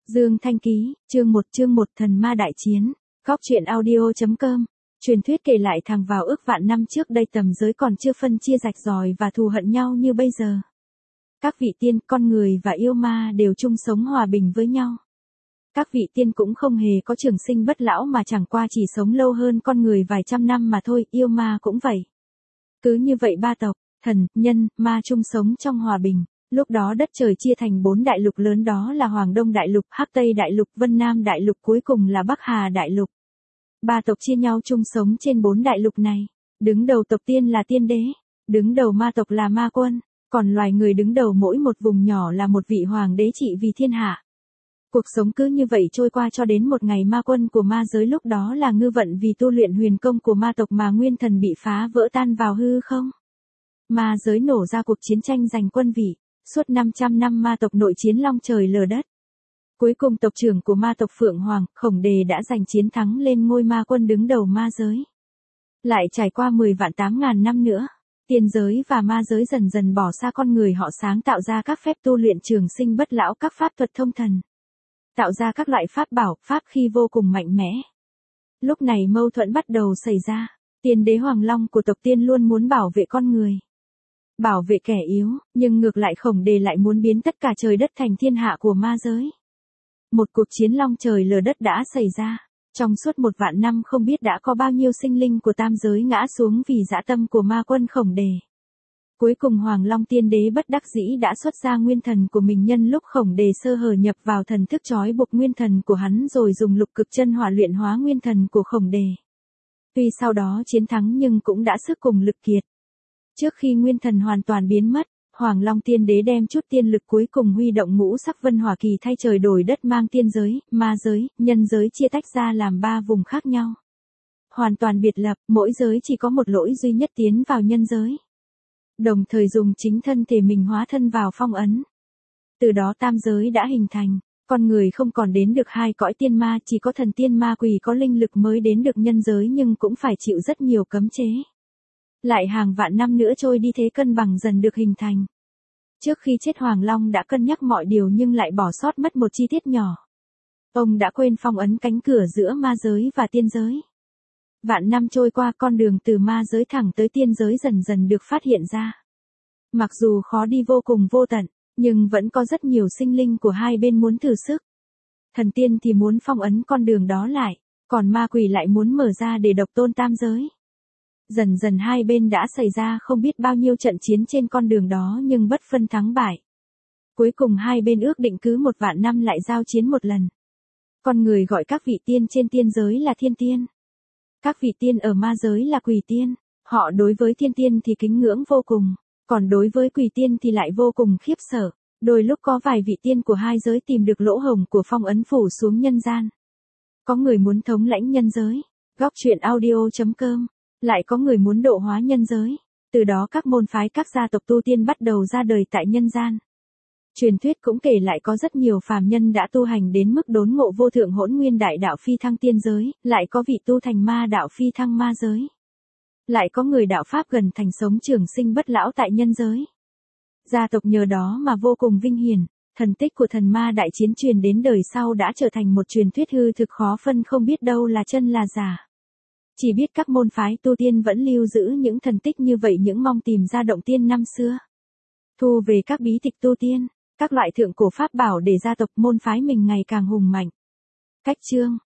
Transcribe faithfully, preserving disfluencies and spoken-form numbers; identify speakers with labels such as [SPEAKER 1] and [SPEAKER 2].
[SPEAKER 1] Dương Thanh Ký, chương một chương một Thần Ma Đại Chiến, Góc truyện audio.com. Truyền thuyết kể lại thằng vào ước vạn năm trước đây tầm giới còn chưa phân chia rạch ròi và thù hận nhau như bây giờ. Các vị tiên, con người và yêu ma đều chung sống hòa bình với nhau. Các vị tiên cũng không hề có trường sinh bất lão mà chẳng qua chỉ sống lâu hơn con người vài trăm năm mà thôi, yêu ma cũng vậy. Cứ như vậy ba tộc, thần, nhân, ma chung sống trong hòa bình. Lúc đó đất trời chia thành bốn đại lục lớn, đó là Hoàng Đông Đại Lục, Hắc Tây Đại Lục, Vân Nam Đại Lục, cuối cùng là Bắc Hà Đại Lục. Ba tộc chia nhau chung sống trên bốn đại lục này. Đứng đầu tộc tiên là tiên đế, đứng đầu ma tộc là ma quân, còn loài người đứng đầu mỗi một vùng nhỏ là một vị hoàng đế trị vì thiên hạ. Cuộc sống cứ như vậy trôi qua cho đến một ngày ma quân của ma giới, lúc đó là Ngư Vận, vì tu luyện huyền công của ma tộc mà nguyên thần bị phá vỡ tan vào hư không. Ma giới nổ ra cuộc chiến tranh giành quân vị. Suốt năm trăm năm ma tộc nội chiến long trời lở đất. Cuối cùng tộc trưởng của ma tộc Phượng Hoàng, Khổng Đề đã giành chiến thắng lên ngôi ma quân đứng đầu ma giới. Lại trải qua mười vạn tám ngàn năm nữa, tiên giới và ma giới dần dần bỏ xa con người, họ sáng tạo ra các phép tu luyện trường sinh bất lão, các pháp thuật thông thần. Tạo ra các loại pháp bảo, pháp khí vô cùng mạnh mẽ. Lúc này mâu thuẫn bắt đầu xảy ra, tiên đế Hoàng Long của tộc tiên luôn muốn bảo vệ con người, bảo vệ kẻ yếu, nhưng ngược lại Khổng Đề lại muốn biến tất cả trời đất thành thiên hạ của ma giới. Một cuộc chiến long trời lở đất đã xảy ra. Trong suốt một vạn năm không biết đã có bao nhiêu sinh linh của tam giới ngã xuống vì dã tâm của ma quân Khổng Đề. Cuối cùng Hoàng Long tiên đế bất đắc dĩ đã xuất ra nguyên thần của mình, nhân lúc Khổng Đề sơ hở nhập vào thần thức trói buộc nguyên thần của hắn, rồi dùng lục cực chân hỏa luyện hóa nguyên thần của Khổng Đề. Tuy sau đó chiến thắng nhưng cũng đã sức cùng lực kiệt. Trước khi nguyên thần hoàn toàn biến mất, Hoàng Long tiên đế đem chút tiên lực cuối cùng huy động ngũ sắc vân hỏa kỳ thay trời đổi đất, mang tiên giới, ma giới, nhân giới chia tách ra làm ba vùng khác nhau. Hoàn toàn biệt lập, mỗi giới chỉ có một lỗi duy nhất, tiến vào nhân giới. Đồng thời dùng chính thân thể mình hóa thân vào phong ấn. Từ đó tam giới đã hình thành, con người không còn đến được hai cõi tiên ma, chỉ có thần tiên ma quỷ có linh lực mới đến được nhân giới, nhưng cũng phải chịu rất nhiều cấm chế. Lại hàng vạn năm nữa trôi đi, thế cân bằng dần được hình thành. Trước khi chết Hoàng Long đã cân nhắc mọi điều nhưng lại bỏ sót mất một chi tiết nhỏ. Ông đã quên phong ấn cánh cửa giữa ma giới và tiên giới. Vạn năm trôi qua, con đường từ ma giới thẳng tới tiên giới dần dần được phát hiện ra. Mặc dù khó đi vô cùng vô tận, nhưng vẫn có rất nhiều sinh linh của hai bên muốn thử sức. Thần tiên thì muốn phong ấn con đường đó lại, còn ma quỷ lại muốn mở ra để độc tôn tam giới. Dần dần hai bên đã xảy ra không biết bao nhiêu trận chiến trên con đường đó nhưng bất phân thắng bại. Cuối cùng hai bên ước định cứ một vạn năm lại giao chiến một lần. Con người gọi các vị tiên trên tiên giới là thiên tiên. Các vị tiên ở ma giới là quỷ tiên. Họ đối với thiên tiên thì kính ngưỡng vô cùng, còn đối với quỷ tiên thì lại vô cùng khiếp sợ. Đôi lúc có vài vị tiên của hai giới tìm được lỗ hổng của phong ấn phủ xuống nhân gian. Có người muốn thống lãnh nhân giới. Góc truyện audio.com. Lại có người muốn độ hóa nhân giới. Từ đó các môn phái, các gia tộc tu tiên bắt đầu ra đời tại nhân gian. Truyền thuyết cũng kể lại có rất nhiều phàm nhân đã tu hành đến mức đốn ngộ vô thượng hỗn nguyên đại đạo phi thăng tiên giới, lại có vị tu thành ma đạo phi thăng ma giới. Lại có người đạo pháp gần thành sống trường sinh bất lão tại nhân giới. Gia tộc nhờ đó mà vô cùng vinh hiển, thần tích của thần ma đại chiến truyền đến đời sau đã trở thành một truyền thuyết hư thực khó phân, không biết đâu là chân là giả. Chỉ biết các môn phái tu tiên vẫn lưu giữ những thần tích như vậy, những mong tìm ra động tiên năm xưa. Thu về các bí tịch tu tiên, các loại thượng cổ pháp bảo để gia tộc môn phái mình ngày càng hùng mạnh. Cách chương,